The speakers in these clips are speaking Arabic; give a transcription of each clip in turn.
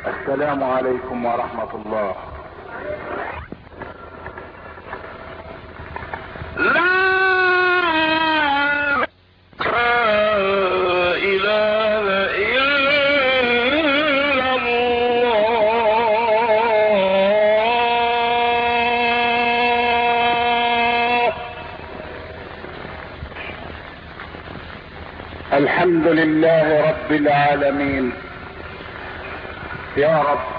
السلام عليكم ورحمة الله. لا إله إلا الله. الحمد لله رب العالمين. يا رب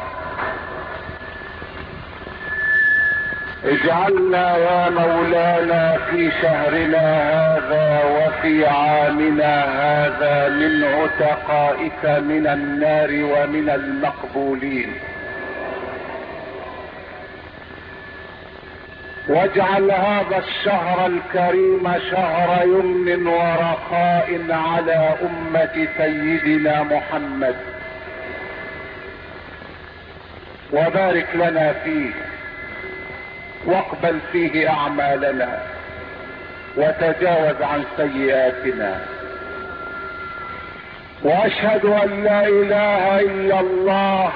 اجعلنا يا مولانا في شهرنا هذا وفي عامنا هذا من عتقائك من النار ومن المقبولين، واجعل هذا الشهر الكريم شهر يمن ورخاء على أمة سيدنا محمد، وبارك لنا فيه واقبل فيه اعمالنا وتجاوز عن سيئاتنا. واشهد ان لا اله الا الله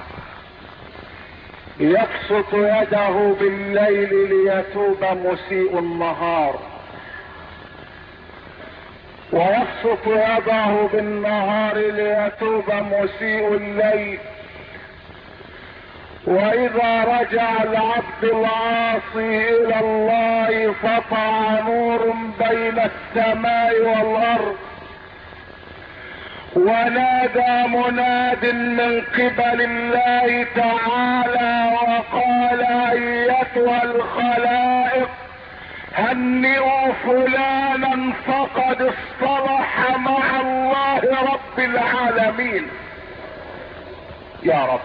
يبسط يده بالليل ليتوب مسيء النهار، ويبسط يده بالنهار ليتوب مسيء الليل، واذا رجع العبد العاصي الى الله سطع نور بين السماء والارض، ونادى مناد من قبل الله تعالى وقال ايتها الخلائق هنئوا فلانا فقد اصطلح مع الله رب العالمين. يا رب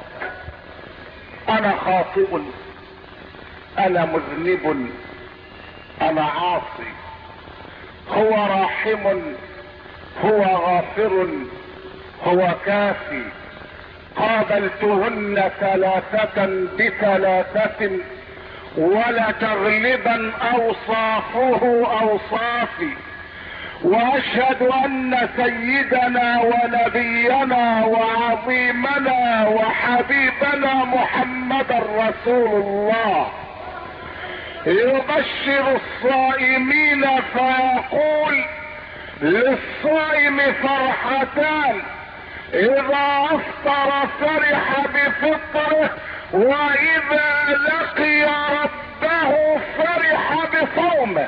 انا خاطئ، انا مذنب، انا عاصي، هو راحم، هو غافر، هو كافي. قابلتهن ثلاثة بثلاثة ولتغلبا اوصافه اوصافي، واشهد ان سيدنا ونبينا وعظيمنا وحبيبنا محمدا رسول الله يبشر الصائمين فيقول للصائم فرحتان، اذا افطر فرح بفطره، واذا لقي ربه فرح بصومه.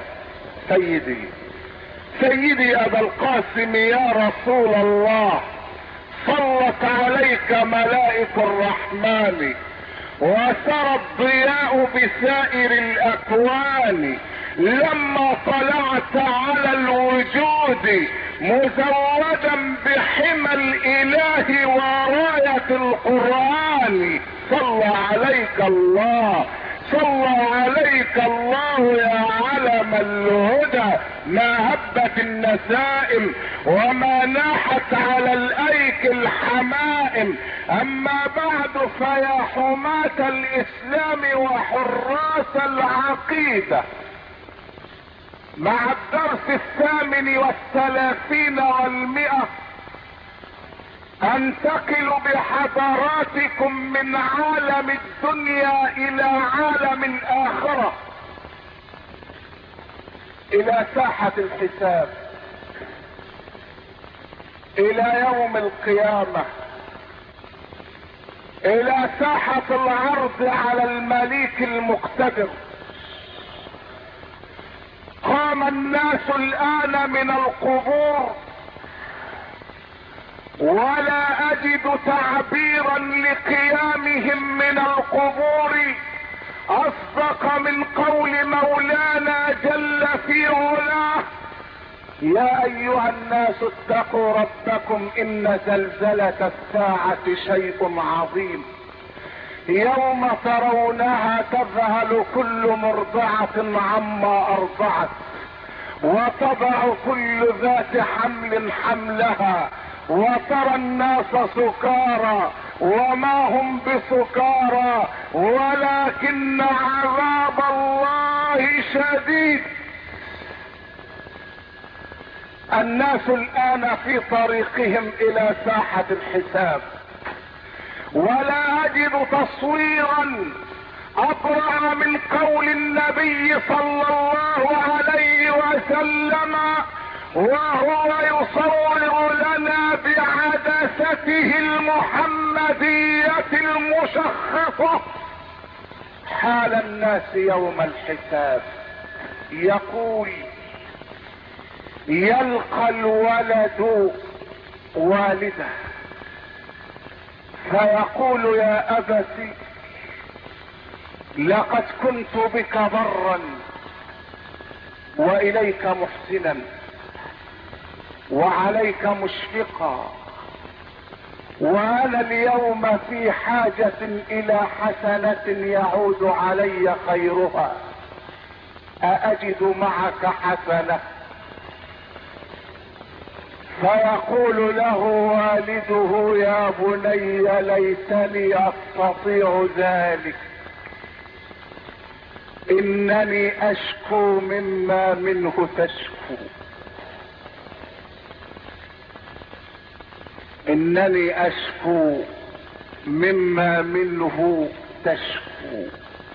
سيدي ابا القاسم يا رسول الله، صلت عليك ملائكة الرحمن وسرى الضياء بسائر الاكوان، لما طلعت على الوجود مزودا بحمى الاله وراية القرآن. صلى عليك الله، صلى عليك الله يا علم الهدى، ما هبت النسائم وما ناحت على الايك الحمائم. اما بعد فيا حماة الاسلام وحراس العقيدة، مع الدرس 38 والمئة انتقل بحضراتكم من عالم الدنيا الى عالم الاخرة، الى ساحة الحساب، الى يوم القيامة، الى ساحة العرض على المليك المقتدر. قام الناس الان من القبور، ولا اجد تعبيرا لقيامهم من القبور اصدق من قول مولانا جل في علاه: يا ايها الناس اتقوا ربكم ان زلزلة الساعة شيء عظيم، يوم ترونها تذهل كل مرضعة عما ارضعت، وتضع كل ذات حمل حملها، وترى الناس سكارى وما هم بسكارى ولكن عذاب الله شديد. الناس الان في طريقهم الى ساحة الحساب، ولا اجد تصويرا ابرع من قول النبي صلى الله عليه وسلم وهو يصور لنا بعدسته المحمدية المشخصة حال الناس يوم الحساب. يقول: يلقى الولد والده فيقول: يا أبت لقد كنت بك برا وإليك محسنا وعليك مشفقا، وانا اليوم في حاجة الى حسنة يعود علي خيرها، ااجد معك حسنة؟ فيقول له والده: يا بني ليتني استطيع ذلك، انني اشكو مما منه تشكو، انني اشكو مما منه تشكو.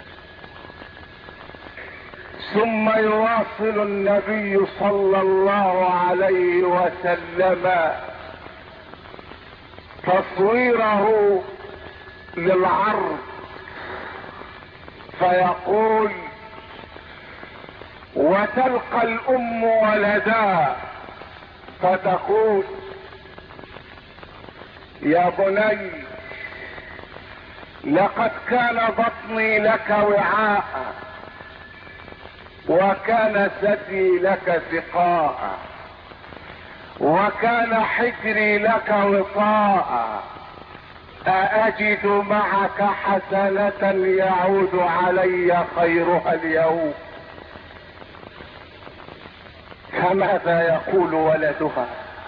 ثم يواصل النبي صلى الله عليه وسلم تصويره للعرض فيقول: وتلقى الام ولدا فتقول: يا بني لقد كان بطني لك وعاء وكان ثدي لك سقاء وكان حجري لك وطاء، أأجد معك حسنة يعود علي خيرها اليوم؟ فماذا يقول ولدها؟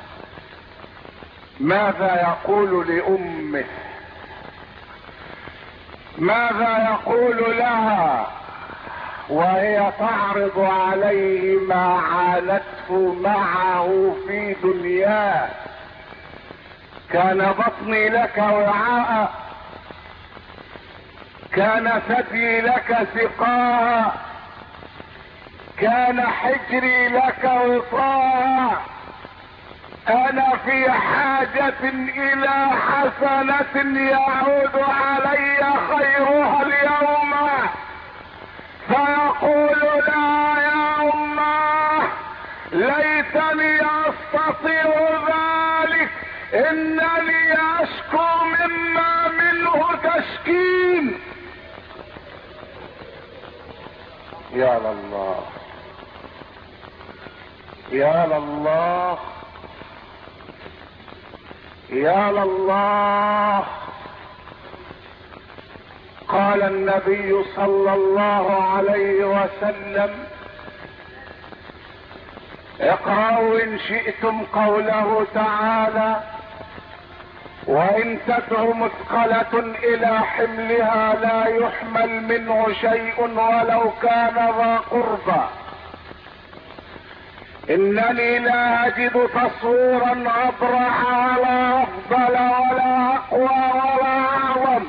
ماذا يقول لأمه؟ ماذا يقول لها وهي تعرض عليه ما عانته معه في دنياه؟ كان بطني لك وعاء، كان ثدي لك سقاء، كان حجري لك وطاء، انا في حاجة الى حسنة يعود علي خيرها اليوم. فيقول: لا يا اماه ليتني استطيع ذلك، انني اشكو مما منه تشكين. يا لله يا لله يا لله. قال النبي صلى الله عليه وسلم: اقرأوا ان شئتم قوله تعالى: وان تدع مثقلة الى حملها لا يحمل منه شيء ولو كان ذا قربى. انني لا اجد تصويرا ابرع ولا افضل ولا اقوى ولا اعظم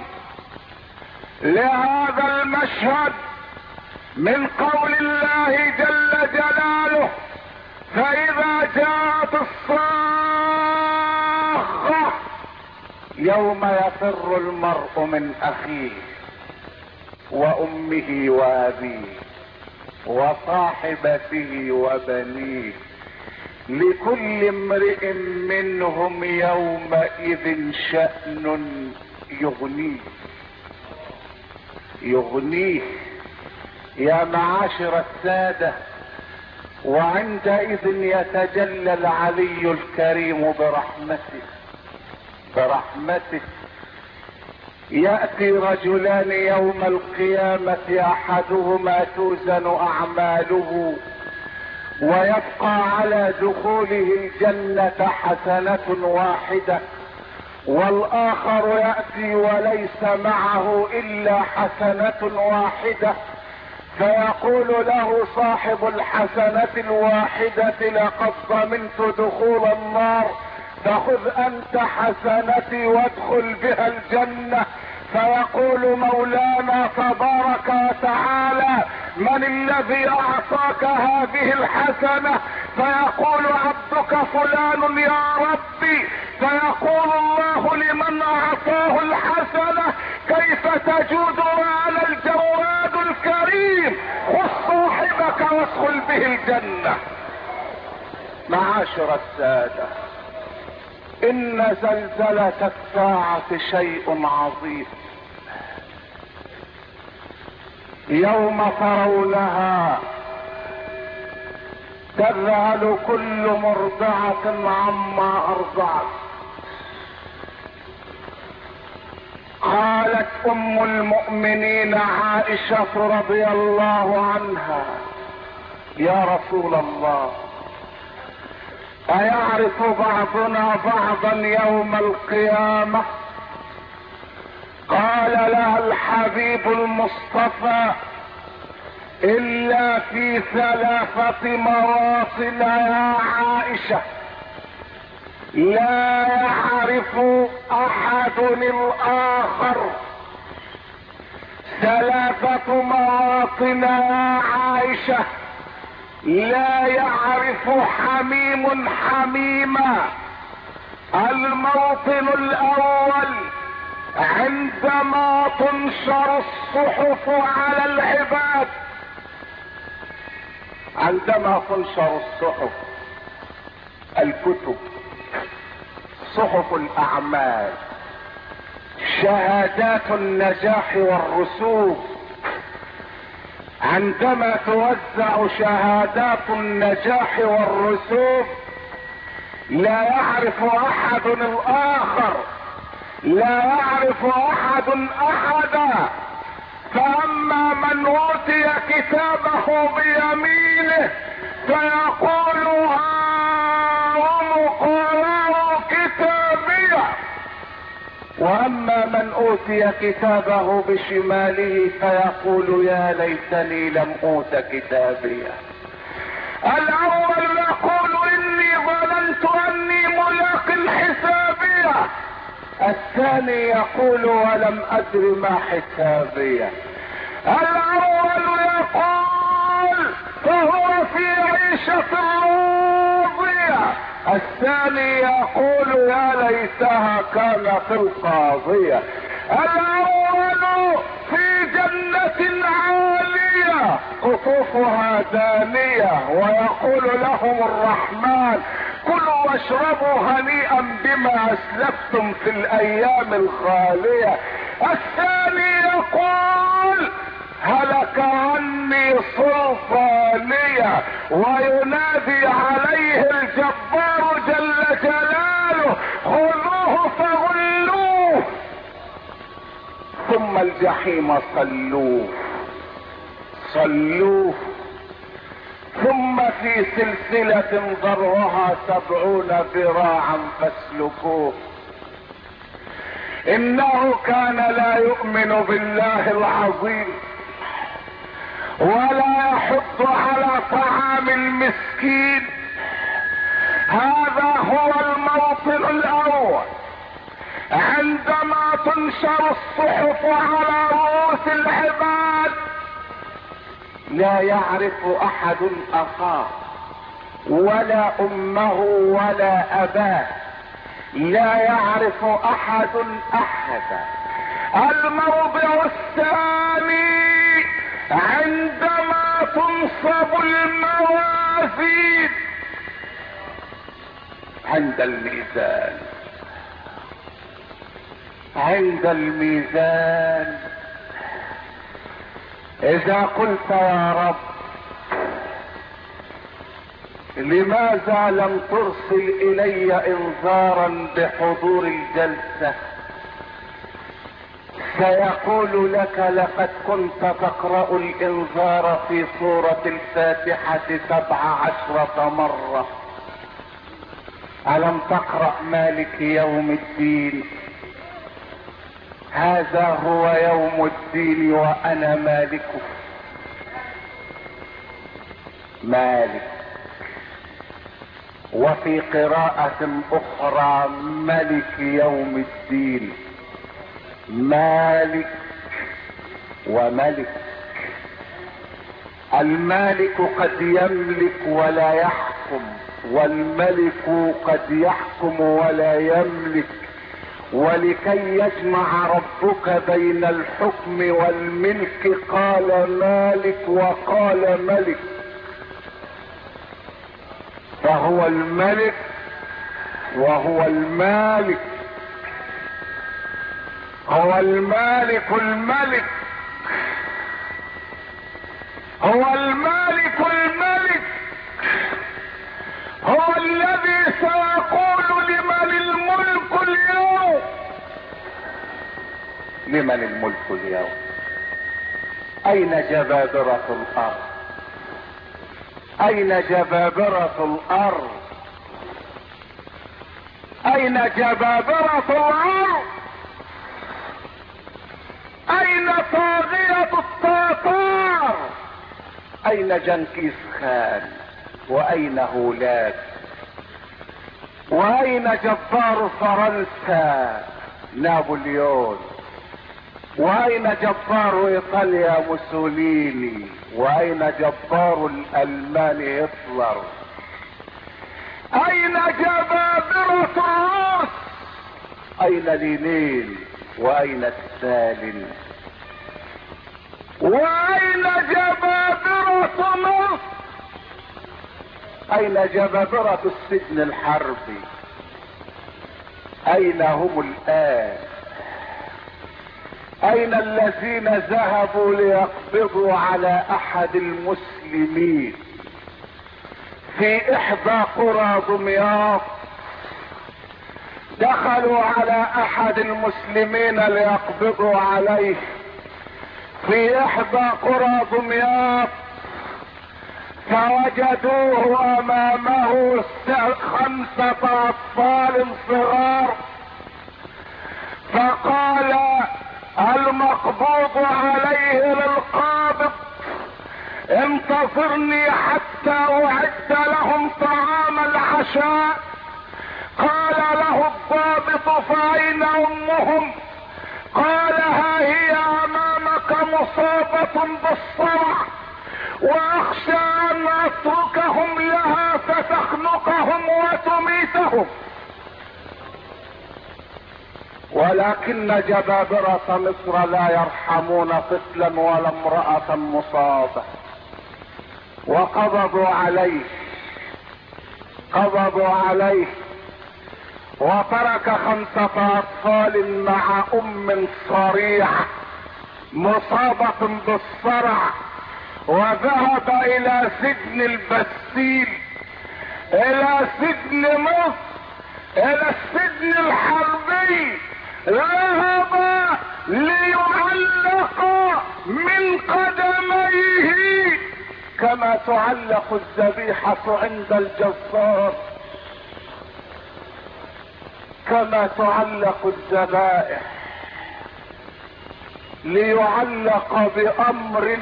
لهذا المشهد من قول الله جل جلاله: فاذا جاءت الصاخة يوم يفر المرء من اخيه وامه وابيه وصاحبته وبنيه لكل امرئ منهم يومئذ شأن يغنيه. يا معاشر السادة، وعندئذ يتجلى العلي الكريم برحمته. يأتي رجلان يوم القيامة احدهما توزن اعماله ويبقى على دخوله الجنة حسنة واحدة، والاخر يأتي وليس معه الا حسنة واحدة، فيقول له صاحب الحسنة الواحدة: لقد ضمنت دخول النار، فخذ انت حسنتي وادخل بها الجنة. فيقول مولانا تبارك وتعالى: من الذي اعطاك هذه الحسنة؟ فيقول: عبدك فلان يا ربي. فيقول الله لمن اعطاه الحسنة: كيف تجود وانا الجواد الكريم؟ خذ صاحبك وادخل به الجنة. معاشر السادة، ان زلزلة الساعة شيء عظيم. يوم ترونها تذهل كل مرضعة عما ارضعت. قالت ام المؤمنين عائشة رضي الله عنها: يا رسول الله، ايعرف بعضنا بعضا يوم القيامة؟ قال لها الحبيب المصطفى: الا في 3 مواطن يا عائشة لا يعرف احد الاخر. 3 مواطن يا عائشة لا يعرف حميم حميما. الموطن الاول: عندما تنشر الصحف على العباد. عندما تنشر الصحف، الكتب، صحف الاعمال، شهادات النجاح والرسوب، عندما توزع شهادات النجاح والرسوب لا يعرف احد الاخر، لا يعرف احد احدا. فاما من اوتي كتابه بيمينه فيقول: هاؤم اقرءوا كتابيه. واما من اوتي كتابه بشماله فيقول: يا ليتني لم اوت كتابيه. الاول يقول: اني ظننت اني ملاق حسابيه. الثاني يقول: ولم ادر ما حسابيه. الاول يقول فهو في عيشة راضية. الثاني يقول: يا ليتها كانت القاضية. الاول في جنة عالية قطوفها دانية ويقول لهم الرحمن: كلوا واشربوا هنيئا بما اسلفتم في الايام الخالية. الثاني يقول: هلك عني سلطانية. وينادي عليه الجبار جل جلاله: خذوه فغلوه ثم الجحيم صلوه صلوه ثم في سلسلة ذرعها 70 ذراعا فاسلكوه. انه كان لا يؤمن بالله العظيم ولا يحض على طعام المسكين. هذا هو الموطن الاول. عندما تنشر الصحف على رؤوس العباد لا يعرف احد اخاه ولا امه ولا اباه، لا يعرف احد احدا. الموضع الثاني: عندما تنصب الموازين عند الميزان. عند الميزان اذا قلت: يا رب لماذا لم ترسل الي انذارا بحضور الجلسة؟ سيقول لك: لقد كنت تقرأ الانذار في سورة الفاتحة 17 مرة. ألم تقرأ مالك يوم الدين؟ هذا هو يوم الدين وانا مالكه. مالك وفي قراءة اخرى ملك يوم الدين. مالك وملك. المالك قد يملك ولا يحكم، والملك قد يحكم ولا يملك، ولكي يجمع ربك بين الحكم والملك قال مالك وقال ملك. فهو الملك وهو المالك. هو المالك الملك، هو المالك الملك، هو الذي سيقول لمن الملك اليوم. لمن الملك اليوم؟ اين جبابرة الارض؟ اين جبابرة الارض؟ اين جبابرة الارض؟ اين طاغية التتار؟ اين جنكيز خان؟ واين هولاك؟ واين جبار فرنسا نابليون؟ واين جبار ايطاليا موسوليني؟ واين جبار الالمان هتلر؟ اين جبابرة الروس؟ اين لينين؟ واين ستالين؟ واين جبابرة مصر؟ اين جبابرة السجن الحربي؟ اين هم الان؟ اين الذين ذهبوا ليقبضوا على احد المسلمين في احدى قرى دمياط؟ دخلوا على احد المسلمين ليقبضوا عليه في احدى قرى دمياط، فوجدوه امامه 5 اطفال صغار، فقال المقبوض عليه للقابض انتظرني حتى اعد لهم طعام العشاء. قال له الضابط فاين امهم؟ قال ها هي امامك مصابة بالصرع، واخشى ان اتركهم لها فتخنقهم وتميتهم. ولكن جبابرة مصر لا يرحمون طفلا ولا امرأة مصابة، وقبضوا عليه، قبضوا عليه، وترك 5 اطفال مع ام صريعة مصابة بالصرع، وذهب الى سجن البستيل، الى سجن مصر، الى السجن الحربي. ذهب ليعلق من قدميه كما تعلق الذبيحة عند الجزار، كما تعلق الذبائح، ليعلق بامر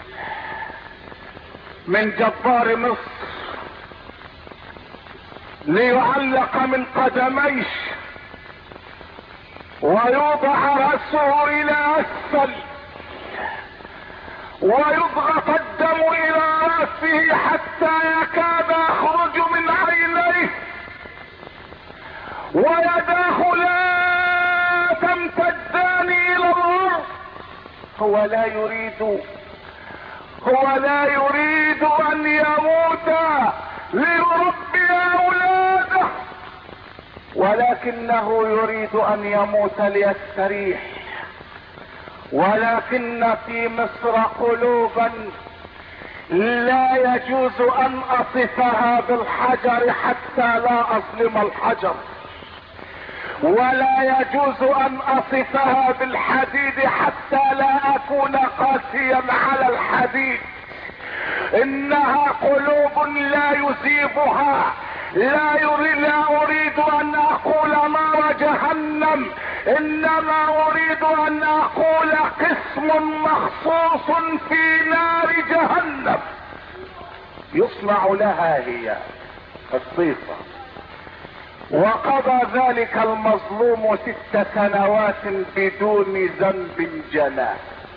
من جبار مصر، ليعلق من قدميه ويوضع رأسه الى اسفل ويضغط الدم الى رأسه حتى يكاد يخرج من عينيه، ويداه لا تمتدان الى الارض. هو لا يريد ان يموت ليربي اولاده، ولكنه يريد ان يموت ليستريح. ولكن في مصر قلوبا لا يجوز ان اصفها بالحجر حتى لا اظلم الحجر، ولا يجوز ان اصفها بالحديد حتى لا اكون قاسيا على الحديد. انها قلوب لا يذيبها، لا اريد ان اقول نار جهنم، انما اريد ان اقول قسم مخصوص في نار جهنم يصنع لها هي الصيصة. وقضى ذلك المظلوم 6 سنوات بدون ذنب جناه،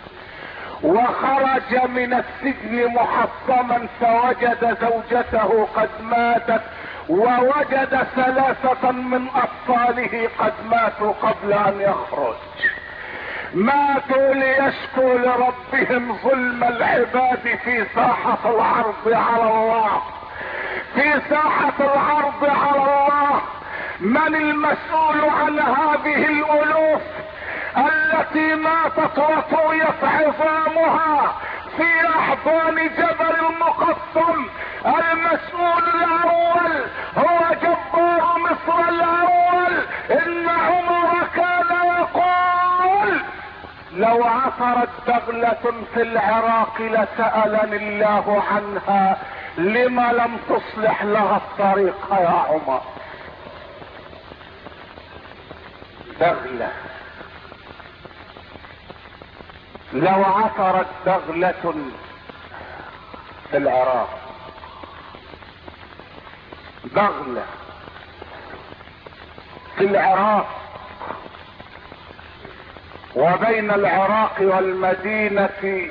وخرج من السجن محصما فوجد زوجته قد ماتت، ووجد 3 من اطفاله قد ماتوا قبل ان يخرج. ماتوا ليشكوا لربهم ظلم العباد في ساحة العرض على الله. في ساحة العرض على الله من المسؤول عن هذه الالوف التي ماتت وطويت عظامها في احضان جبل المقطم؟ المسؤول الاول هو جبار مصر الاول. ان عمر كان يقول: لو عثرت بغلة في العراق لسألني الله عنها، لما لم تصلح لها الطريق يا عمر؟ بغلة، لو عثرت بغلة في العراق، بغلة في العراق، وبين العراق والمدينة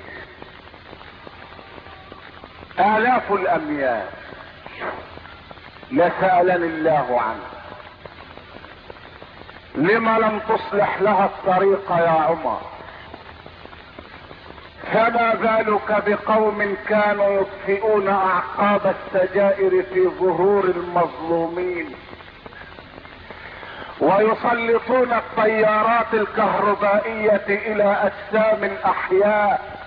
آلاف الأميال، لسألني الله عنها، لما لم تصلح لها الطريق يا عمر؟ فما بالك بقوم كانوا يطفئون اعقاب السجائر في ظهور المظلومين، ويسلطون الطيارات الكهربائية الى اجسام الاحياء،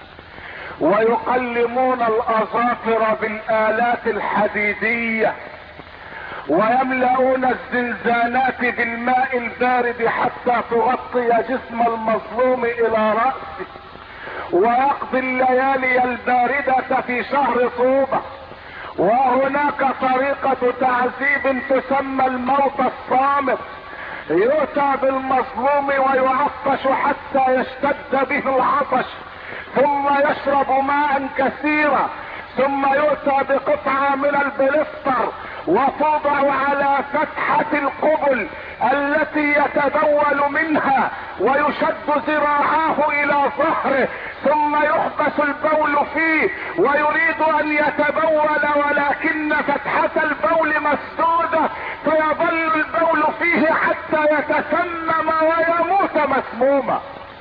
ويقلمون الاظافر بالالات الحديدية، ويملؤون الزنزانات بالماء البارد حتى تغطي جسم المظلوم الى رأسه، ويقضي الليالي الباردة في شهر طوبة. وهناك طريقة تعذيب تسمى الموت الصامت. يؤتى بالمظلوم ويعطش حتى يشتد به العطش، ثم يشرب ماء كثيرا، ثم يؤتى بقطعة من البلستر وتوضع على فتحة القبل التي يتبول منها، ويشد ذراعاه الى ظهره، ثم يحبس البول فيه، ويريد ان يتبول ولكن فتحة البول مسدودة، فيظل البول فيه حتى يتسمم ويموت مسموما.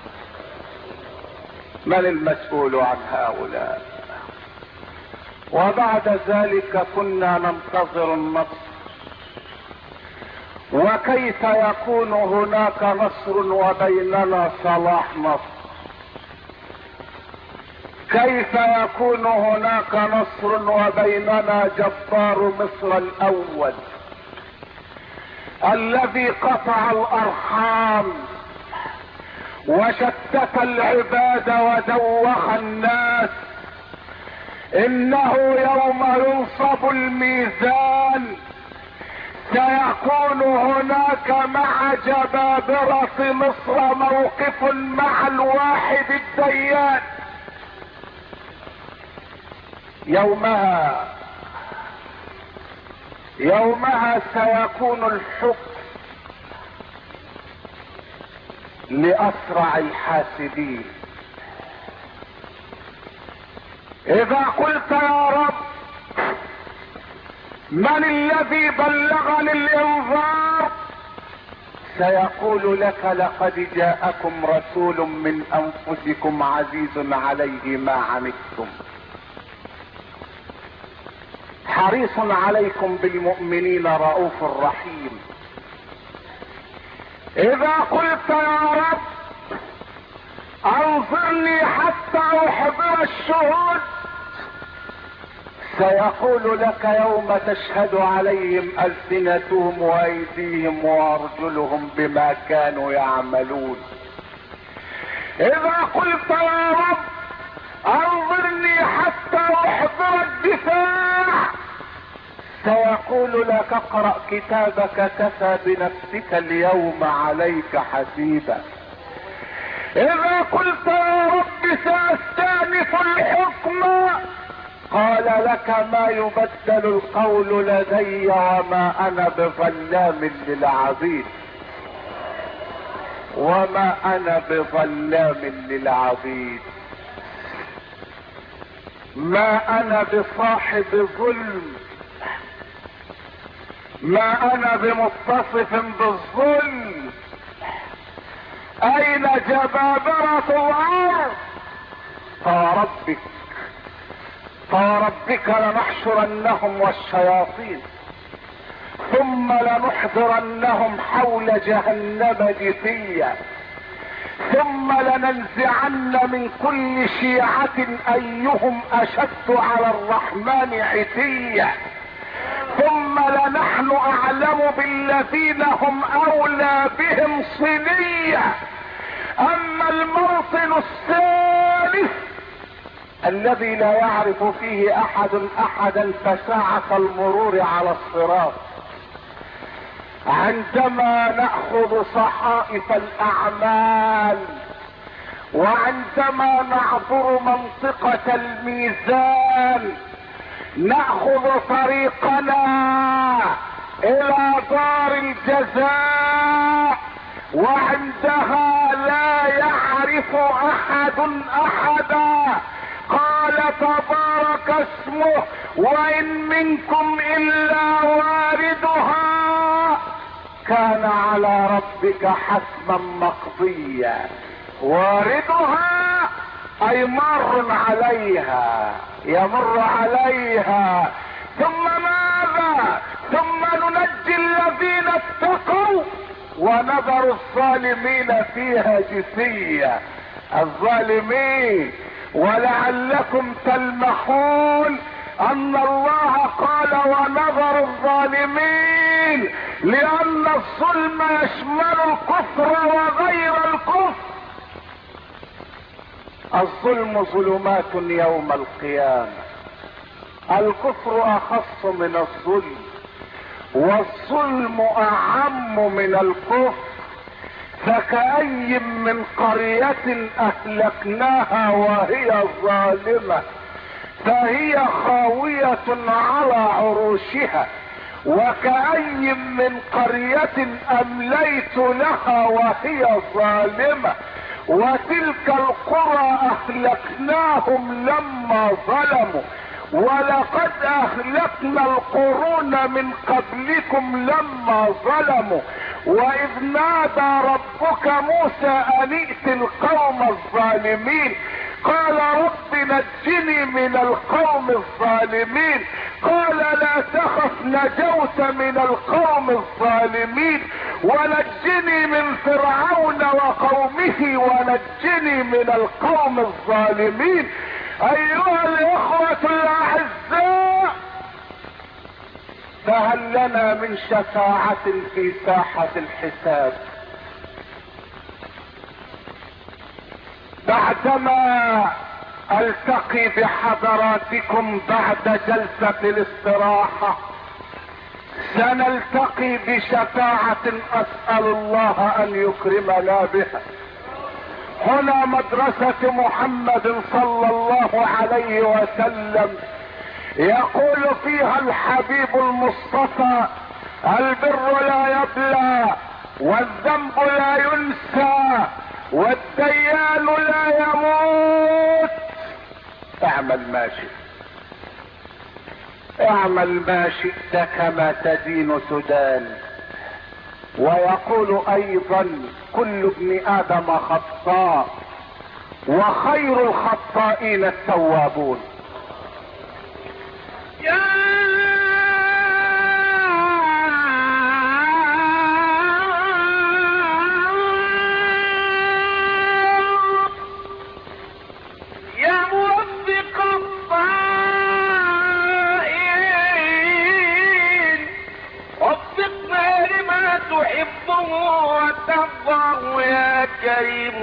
من المسؤول عن هؤلاء؟ وبعد ذلك كنا ننتظر النصر، وكيف يكون هناك نصر وبيننا صلاح نصر؟ كيف يكون هناك نصر وبيننا جبار مصر الاول الذي قطع الارحام وشتت العباد ودوخ الناس؟ انه يوم ينصب الميزان سيكون هناك مع جبابرة مصر موقف مع الواحد الديان. يومها سيكون الحكم لأسرع الحاسبين. إذا قلت يا رب من الذي بلغني الانذار؟ سيقول لك لقد جاءكم رسول من انفسكم عزيز عليه ما عنتم حريص عليكم بالمؤمنين رؤوف رحيم. اذا قلت يا رب انظرني حتى احضر الشهود، سيقول لك يوم تشهد عليهم ألسنتهم وأيديهم وأرجلهم بما كانوا يعملون. إذا قلت يا رب أنظرني حتى أحضر الدفاع، سيقول لك اقرأ كتابك كفى بنفسك اليوم عليك حسيبا. إذا قلت يا رب سأستأنف الحكم، قال لك ما يبدل القول لدي وما انا بظلام للعبيد. وما انا بظلام للعبيد. ما انا بصاحب ظلم. ما انا بمتصف بالظلم. اين جبابرة الارض؟ فربك لنحشرنهم والشياطين ثم لنحضرنهم حول جهنم جثيا ثم لننزعن من كل شيعة ايهم اشد على الرحمن عتيا ثم لنحن اعلم بالذين هم اولى بهم صليا. اما الموطن الثالث الذي لا يعرف فيه احدا فساعة المرور على الصراط، عندما نأخذ صحائف الاعمال وعندما نعبر منطقة الميزان نأخذ طريقنا الى دار الجزاء، وعندها لا يعرف احد احدا. قال تبارك اسمه وان منكم الا واردها كان على ربك حتما مقضيا. واردها اي مر عليها، يمر عليها. ثم ماذا؟ ثم ننجي الذين اتقوا ونذر الظالمين فيها جثيا. الظالمين. ولعلكم تلمحون ان الله قال ونذر الظالمين لان الظلم يشمل الكفر وغير الكفر. الظلم ظلمات يوم القيامة. الكفر اخص من الظلم والظلم اعم من الكفر. فكأي من قرية اهلكناها وهي ظالمة فهي خاوية على عروشها وكأي من قرية امليت لها وهي ظالمة وتلك القرى اهلكناهم لما ظلموا ولقد اهلكنا القرون من قبلكم لما ظلموا واذ نادى ربك موسى ان ائت القوم الظالمين قال رب نجني من القوم الظالمين قال لا تخف نجوت من القوم الظالمين ونجني من فرعون وقومه ونجني من القوم الظالمين. ايها الاخوة الاعزاء، فهل لنا من شفاعة في ساحة الحساب؟ بعدما التقي بحضراتكم بعد جلسة الاستراحة سنلتقي بشفاعة اسأل الله ان يكرمنا بها. هنا مدرسة محمد صلى الله عليه وسلم يقول فيها الحبيب المصطفى البر لا يبلى والذنب لا ينسى والديان لا يموت. اعمل ما شئت اعمل ما شئت كما تدين تدان. ويقول ايضا كل ابن ادم خطاء وخير الخطائين التوابون. وترضى يا كريم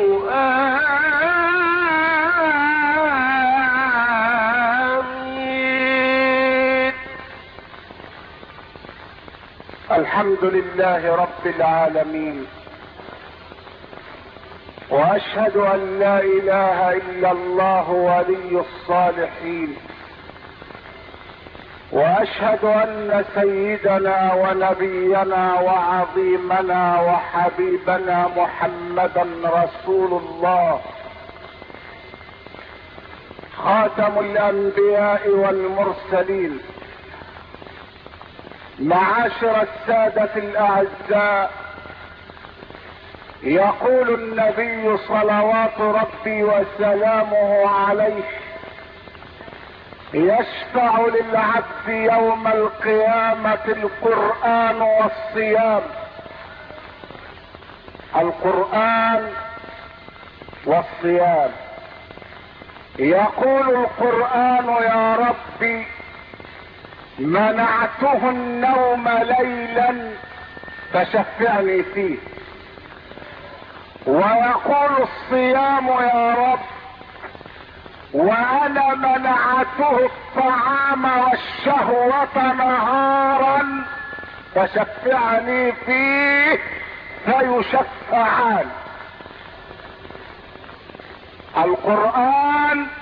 آمين. الحمد لله رب العالمين واشهد ان لا اله الا الله ولي الصالحين واشهد ان سيدنا ونبينا وعظيمنا وحبيبنا محمدا رسول الله خاتم الانبياء والمرسلين. معاشر السادة الاعزاء، يقول النبي صلوات ربي وسلامه عليه: يشفع للعبد يوم القيامة القرآن والصيام. القرآن والصيام. يقول القرآن: يا ربي منعته النوم ليلا فشفعني فيه. ويقول الصيام: يا رب وانا منعته الطعام والشهوة نهارا فشفعني فيه فيشفعان. القرآن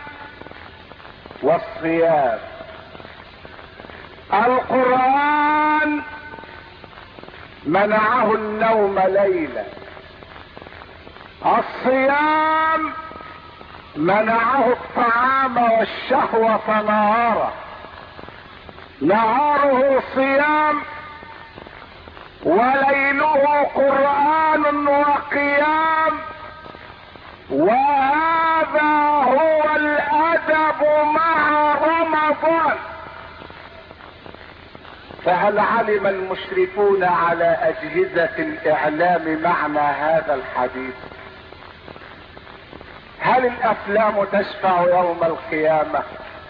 والصيام. القرآن منعه النوم ليلا، الصيام منعه الطعام والشهوة نهارا. نهاره صيام وليله قرآن وقيام، وهذا هو الأدب مع رمضان. فهل علم المشرفون على أجهزة الإعلام معنى هذا الحديث؟ هل الافلام تشفع يوم القيامة؟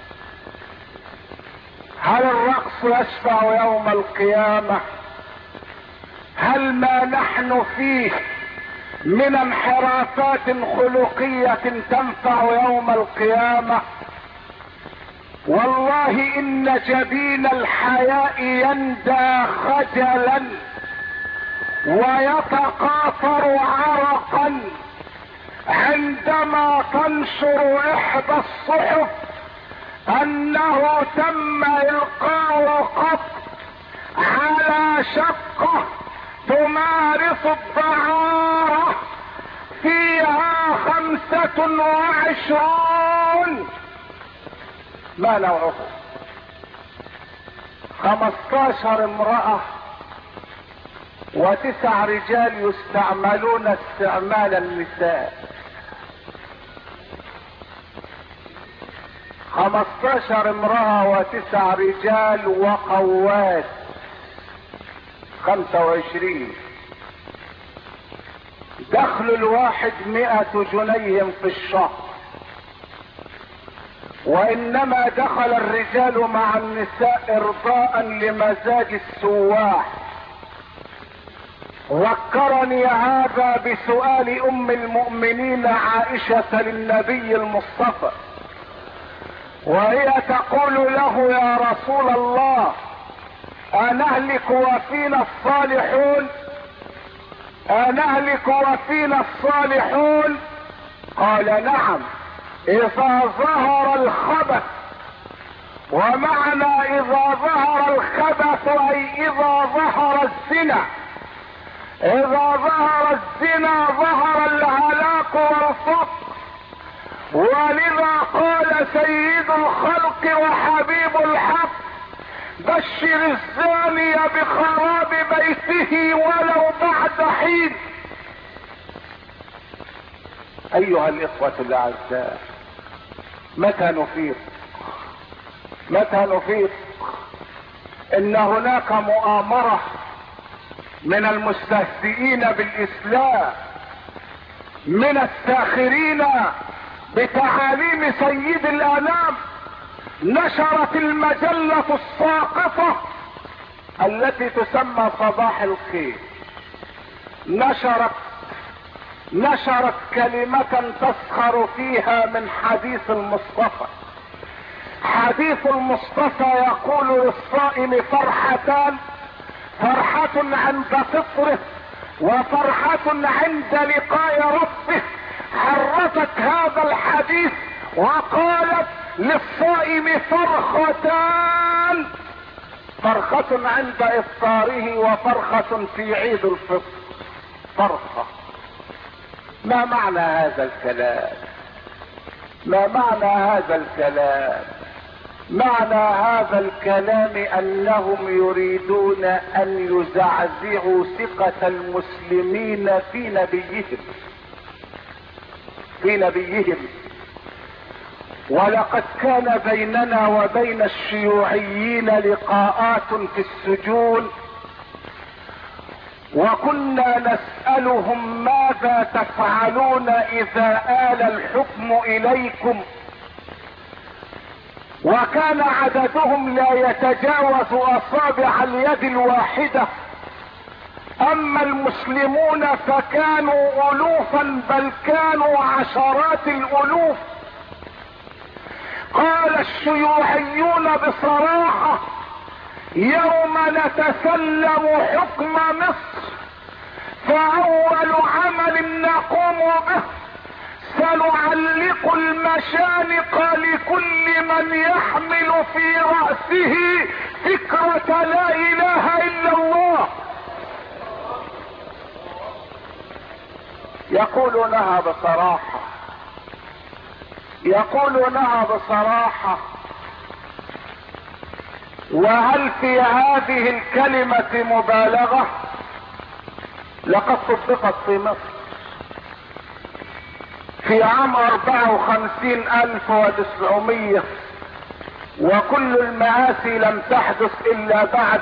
هل الرقص يشفع يوم القيامة؟ هل ما نحن فيه من انحرافات خلقية تنفع يوم القيامة؟ والله ان جبين الحياء يندى خجلا ويتقاطر عرقا عندما تنشر احدى الصحف انه تم القاء قبض على شقة تمارس الدعارة فيها 25. ما نوعه؟ 15 امرأة و9 رجال يستعملون استعمال النساء. 15 امرأة و9 رجال وقوات 25. دخل الواحد 100 جنيه في الشهر، وانما دخل الرجال مع النساء ارضاء لمزاج السواح. ذكرني هذا بسؤال ام المؤمنين عائشة للنبي المصطفى، وهي تقول له: يا رسول الله أنهلك وفينا الصالحون؟ أنهلك وفينا الصالحون؟ قال: نعم، إذا ظهر الخبث. ومعنى إذا ظهر الخبث أي إذا ظهر الزنا. إذا ظهر الزنا ظهر الهلاك والفقر. ولذا قال سيد الخلق وحبيب الحق: بشر الزاني بخراب بيته ولو بعد حين. ايها الاخوة الاعزاء، متى نفيق؟ متى نفيق؟ ان هناك مؤامرة من المستهزئين بالاسلام، من الساخرين بتعاليم سيد الانام. نشرت المجلة الساقطة التي تسمى صباح الخير، نشرت كلمة تسخر فيها من حديث المصطفى. حديث المصطفى يقول للصائم فرحتان: فرحة عند فطره وفرحة عند لقاء ربه. حرفت هذا الحديث وقالت للصائم فرحتان فرخة عند افطاره وفرخة في عيد الفطر. فرخة. ما معنى هذا الكلام؟ ما معنى هذا الكلام؟ معنى هذا الكلام انهم يريدون ان يزعزعوا ثقة المسلمين في نبيهم. ولقد كان بيننا وبين الشيوعيين لقاءات في السجون، وكنا نسألهم ماذا تفعلون اذا آل الحكم اليكم، وكان عددهم لا يتجاوز اصابع اليد الواحدة. اما المسلمون فكانوا الوفا، بل كانوا عشرات الالوف. قال الشيوعيون بصراحة: يوم نتسلم حكم مصر فاول عمل نقوم به سنعلق المشانق لكل من يحمل في رأسه فكرة لا اله الا الله. يقولونها بصراحة، يقولونها بصراحة. وهل في هذه الكلمة مبالغة؟ لقد طبقت في مصر في عام 54,900، وكل المآسي لم تحدث الا بعد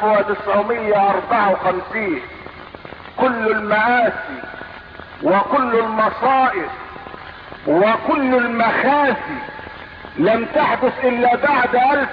1954. كل المآسي وكل المصائب وكل المخازي لم تحدث الا بعد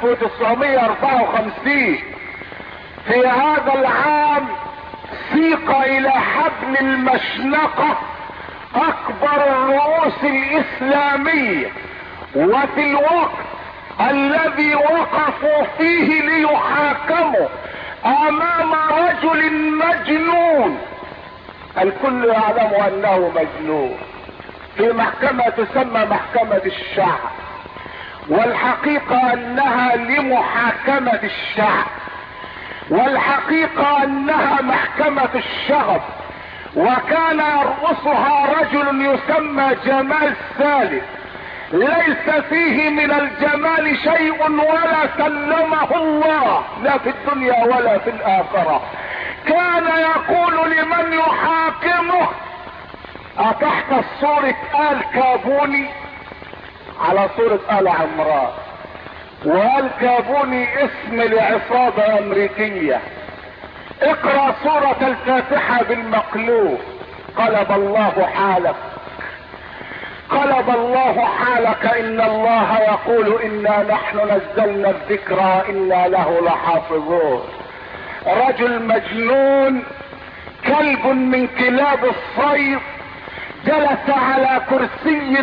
1954. في هذا العام سيق الى حبل المشنقة اكبر الرؤوس الاسلامية، وفي الوقت الذي وقفوا فيه ليحاكموا امام رجل مجنون، الكل يعلم انه مجنون، في محكمة تسمى محكمة الشعب، والحقيقة انها لمحاكمة الشعب، والحقيقة انها محكمة الشغب. وكان يرأسها رجل يسمى جمال سالم، ليس فيه من الجمال شيء ولا سلمه الله، لا في الدنيا ولا في الآخرة. كان يقول لمن يحاكمه: أتحت صورة آل كابوني؟ على صورة آل عمران، وآل كابوني اسم لعصابة أمريكية. اقرأ سورة الفاتحة بالمقلوب، قلب الله حالك، قلب الله حالك. ان الله يقول انا نحن نزلنا الذكر وانا له لحافظون. رجل مجنون، كلب من كلاب الصيد، جلس على كرسي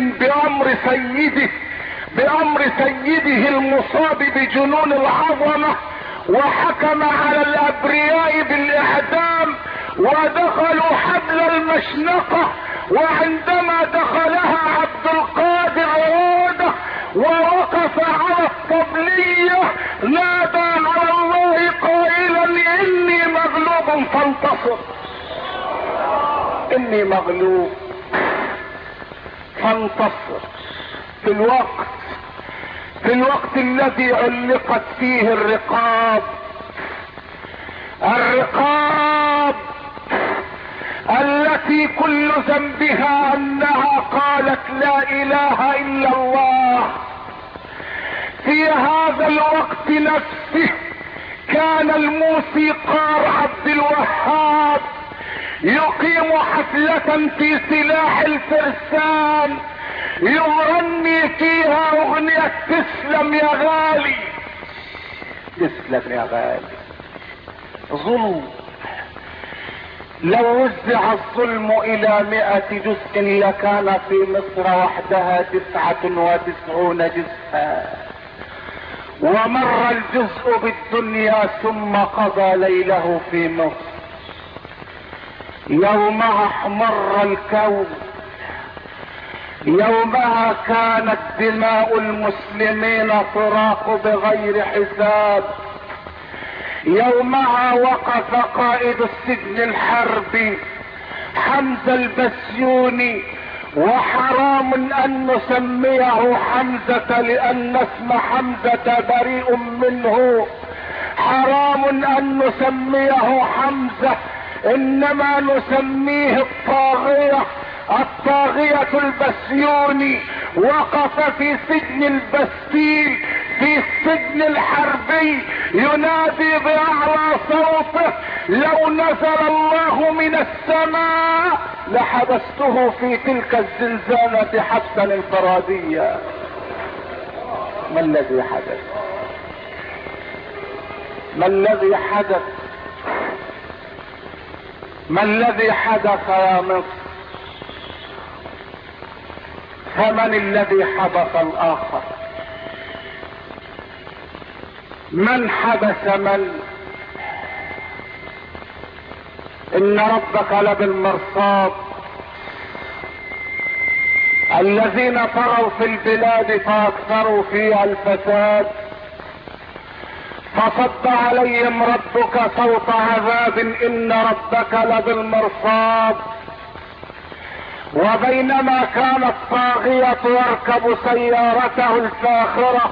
بامر سيده المصاب بجنون العظمة، وحكم على الابرياء بالاعدام، ودخلوا حبل المشنقة. وعندما دخلها عبد القادر عودة ووقف على الطبلية نادى على الله قائلا: اني مغلوب فانتصر، اني مغلوب فانتصر. في الوقت الذي علقت فيه الرقاب التي كل ذنبها انها قالت لا اله الا الله. في هذا الوقت نفسه كان الموسيقار عبد الوهاب يقيم حفلة في سلاح الفرسان يغني فيها اغنية تسلم يا غالي، تسلم يا غالي. ظلم، لو وزع الظلم الى 100 جزء لكان في مصر وحدها 99 جزءا. ومر الجزء بالدنيا ثم قضى ليله في مصر. يومها احمر الكون، يومها كانت دماء المسلمين تراق بغير حساب، يومها وقف قائد السجن الحربي حمزة البسيوني، وحرام ان نسميه حمزة لان اسم حمزة بريء منه، حرام ان نسميه حمزة، انما نسميه الطاغية البسيوني. وقف في سجن البستيل في السجن الحربي ينادي باعلى صوته: لو نزل الله من السماء لحبسته في تلك الزنزانة حبسا انفراديا. ما الذي حدث؟ ما الذي حدث؟ ما الذي حدث يا مصر؟ فمن الذي حبس الاخر؟ من حبس من؟ ان ربك لبالمرصاد. الذين طغوا في البلاد فاكثروا فيها الفساد فصد عليهم ربك صوت عذاب ان ربك لبالمرصاد. وبينما كان الطاغية يركب سيارته الفاخرة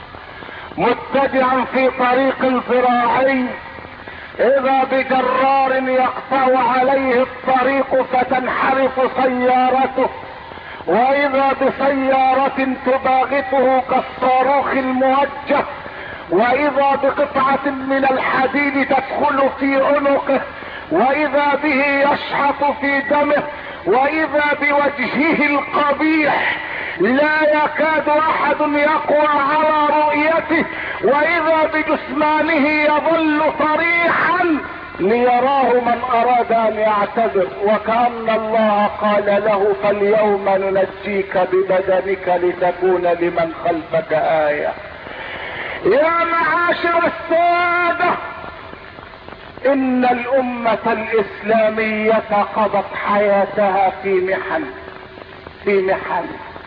متجها في طريق زراعي، اذا بجرار يقطع عليه الطريق فتنحرف سيارته، واذا بسيارة تباغته كالصاروخ الموجه، واذا بقطعة من الحديد تدخل في عنقه، واذا به يشحط في دمه، واذا بوجهه القبيح لا يكاد احد يقوى على رؤيته، واذا بجسمانه يظل طريحا ليراه من اراد ان يعتذر، وكأن الله قال له: فاليوم ننجيك ببدنك لتكون لمن خلفك آية. يا معاشر السادة، ان الامة الاسلامية قضت حياتها في محن،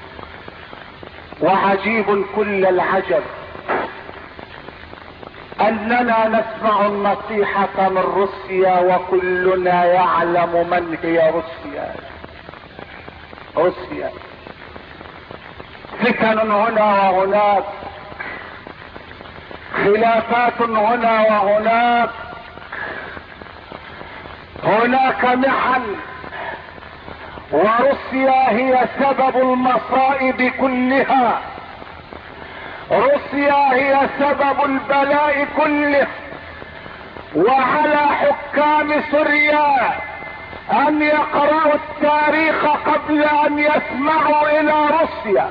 وعجيب كل العجب اننا نسمع النصيحة من روسيا وكلنا يعلم من هي روسيا. فتن هنا وهناك، خلافات هنا وهناك، هناك محن، وروسيا هي سبب المصائب كلها، روسيا هي سبب البلاء كله. وعلى حكام سوريا ان يقرأوا التاريخ قبل ان يسمعوا الى روسيا.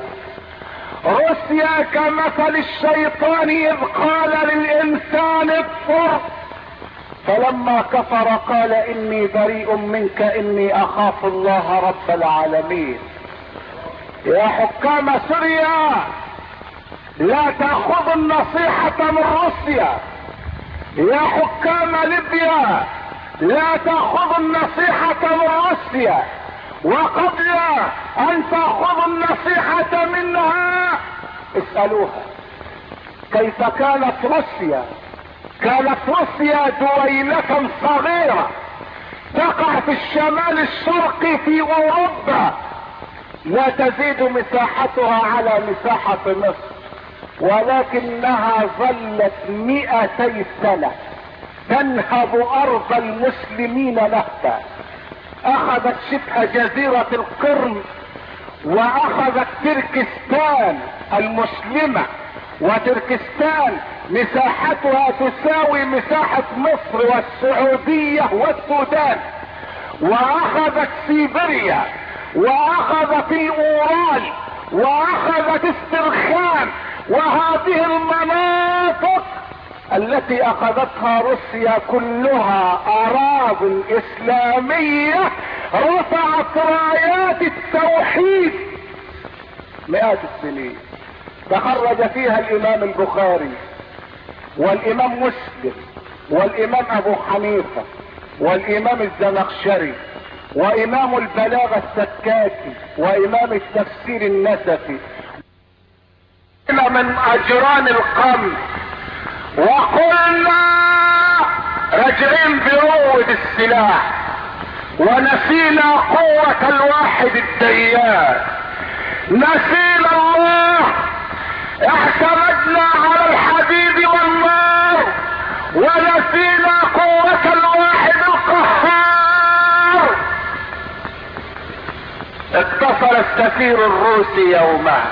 روسيا كمثل الشيطان اذ قال للانسان اكفر فلما كفر قال اني بريء منك اني اخاف الله رب العالمين. يا حكام سوريا لا تاخذوا النصيحة من روسيا، يا حكام ليبيا لا تاخذوا النصيحة من روسيا، وقبل ان تاخذوا النصيحة منها اسألوها كيف كانت روسيا. كانت روسيا دويلة صغيرة تقع في الشمال الشرقي في اوروبا، لا تزيد مساحتها على مساحة مصر، ولكنها ظلت 200 سنة تنهب ارض المسلمين نهبا. اخذت شبه جزيرة القرم، واخذت تركستان المسلمة، وتركستان مساحتها تساوي مساحة مصر والسعودية والسودان، واخذت سيبيريا، واخذت الاورال، واخذت استرخان. وهذه المناطق التي اخذتها روسيا كلها اراضي اسلامية رفعت رايات التوحيد 100 السنين. تخرج فيها الامام البخاري والامام مسلم والامام ابو حنيفة والامام الزمخشري وامام البلاغة السكاكي وامام التفسير النسفي من اجران القمح. وقلنا راجعين بقوة السلاح، ونسينا قوة الواحد الديان، نسينا الله، اعتمدنا على الحديد والنار، ونسينا قوة الواحد القهار. اتصل السفير الروسي يومها،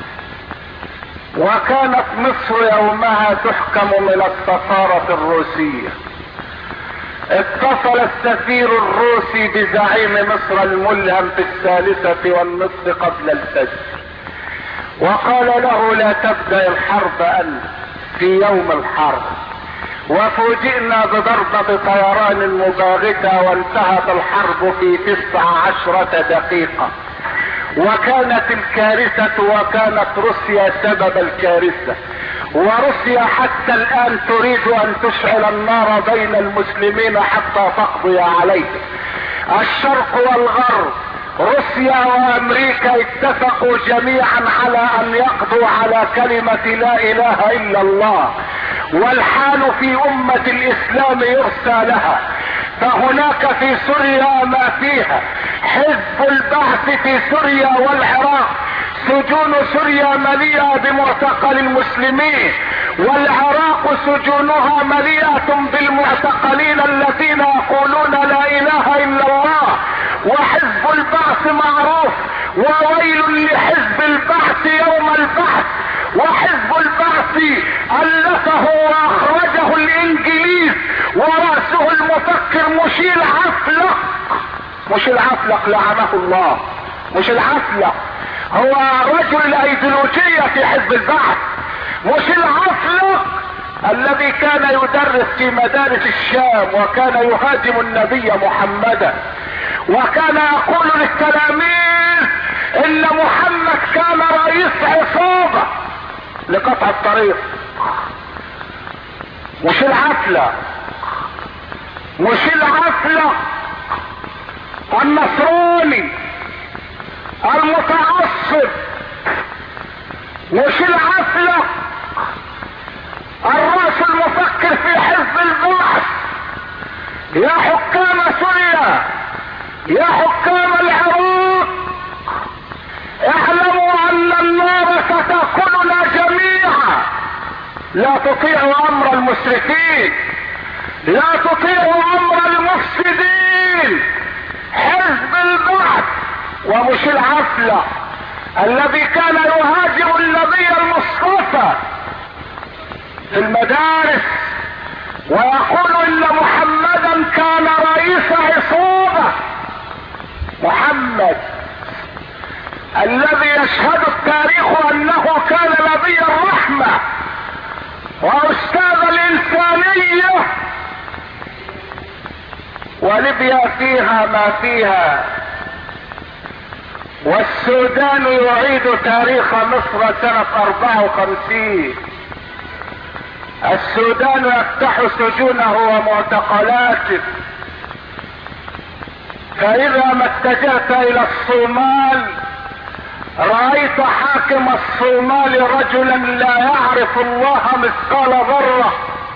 وكانت مصر يومها تحكم من السفارة الروسية. اتصل السفير الروسي بزعيم مصر الملهم في 3:30 قبل الفجر، وقال له لا تبدأ الحرب أنت في يوم الحرب. وفوجئنا بضربة طيران مباغتة، وانتهت الحرب في 19 دقيقة، وكانت الكارثة، وكانت روسيا سبب الكارثة. وروسيا حتى الآن تريد أن تشعل النار بين المسلمين حتى تقضي عليه. الشرق والغرب، روسيا وامريكا اتفقوا جميعا على ان يقضوا على كلمة لا اله الا الله، والحال في امة الاسلام يرسى لها. فهناك في سوريا ما فيها، حزب البعث في سوريا والعراق، سجون سوريا مليئة بمعتقل المسلمين، والعراق سجونها مليئة بالمعتقلين الذين يقولون لا اله الا الله. وحزب البعث معروف، وويل لحزب البعث يوم البعث. وحزب البعث ألفه واخرجه الانجليز، ورأسه المفكر مشيل عفلق. مشيل عفلق لعنه الله، مشيل عفلق هو رجل الايديولوجية في حزب البعث. مشيل عفلق الذي كان يدرس في مدارس الشام، وكان يهاجم النبي محمدا، وكان يقول للتلاميذ ان محمد كان رئيس عصابة لقطع الطريق. مش العفلة، مش العفلة النصراني المتعصب، مش العفلة الرأس المفكر في حزب البعث. يا حكام سوريا، يا حكام العراق، اعلموا ان النار ستأكلنا جميعا. لا تطيعوا امر المسرفين، لا تطيعوا امر المفسدين. حزب البعث ومش العفلة الذي كان يهاجم النبي المصطفى في المدارس، ويقول ان محمدا كان رئيس عصابة. محمد الذي يشهد التاريخ انه كان نبي الرحمة واستاذ الانسانية، وليبيا فيها ما فيها، والسودان يعيد تاريخ مصر سنة 54. السودان يفتح سجونه ومعتقلاته. فاذا ما اتجهت الى الصومال رأيت حاكم الصومال رجلا لا يعرف الله مثقال ذرة،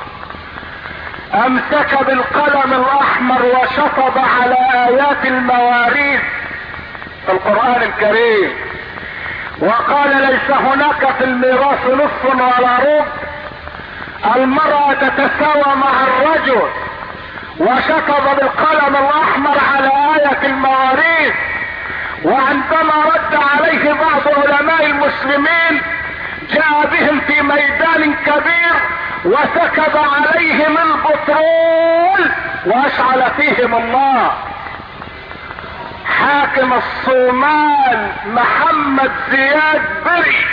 امسك بالقلم الاحمر وشطب على ايات المواريث في القرآن الكريم، وقال ليس هناك في الميراث نصف ولا ربع، المرأة تتساوى مع الرجل، وشطب بالقلم الاحمر على آية المواريث. وعندما رد عليه بعض علماء المسلمين جاء بهم في ميدان كبير وسكب عليهم البترول واشعل فيهم النار. حاكم الصومال محمد زياد بريء،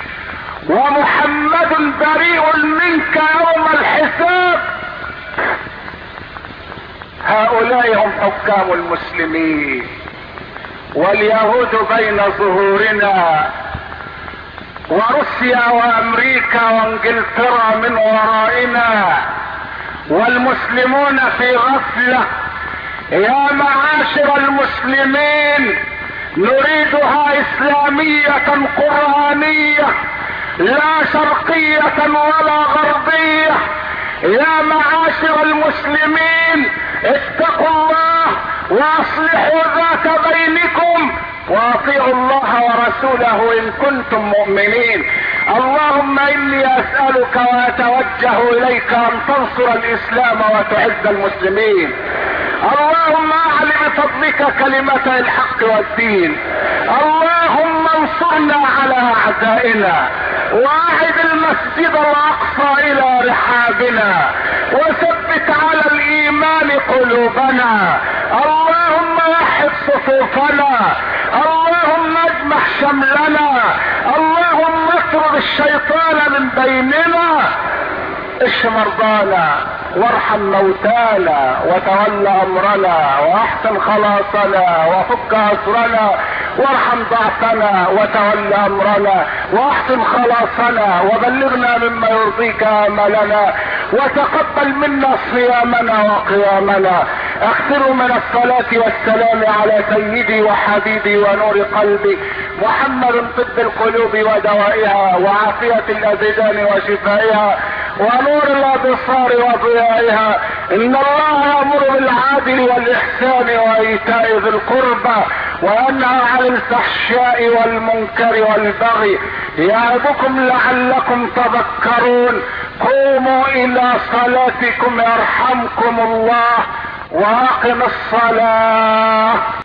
ومحمد بريء منك يوم الحساب. هؤلاء هم حكام المسلمين، واليهود بين ظهورنا، وروسيا وامريكا وانجلترا من ورائنا، والمسلمون في غفلة. يا معاشر المسلمين، نريدها اسلامية قرآنية، لا شرقية ولا غربية. يا معاشر المسلمين اتقوا الله واصلحوا ذات بينكم واطيعوا الله ورسوله ان كنتم مؤمنين. اللهم اني اسألك واتوجه اليك ان تنصر الاسلام وتعز المسلمين. اللهم اعل بفضلك كلمة الحق والدين. اللهم انصرنا على اعدائنا واعد المسجد الاقصى الى رحابنا وثبت على الايمان قلوبنا. اللهم وحد صفوفنا. اللهم اجمع شملنا. اللهم اطرد الشيطان من بيننا. اشف مرضانا وارحم موتانا وتول امرنا واحسن خلاصنا وفك اسرنا وارحم ضعفنا وتول امرنا واحسن خلاصنا وبلغنا مما يرضيك املنا وتقبل منا صيامنا وقيامنا. اكثروا من الصلاة والسلام على سيدي وحبيبي ونور قلبي محمد طب القلوب ودوائها وعافية الابدان وشفائها ونور الابصار وضيائها. ان الله يأمر بالعدل والاحسان وايتاء ذي القربى وينهى عن الفحشاء والمنكر والبغي يعظكم لعلكم تذكرون. قوموا الى صلاتكم يرحمكم الله واقم الصلاة.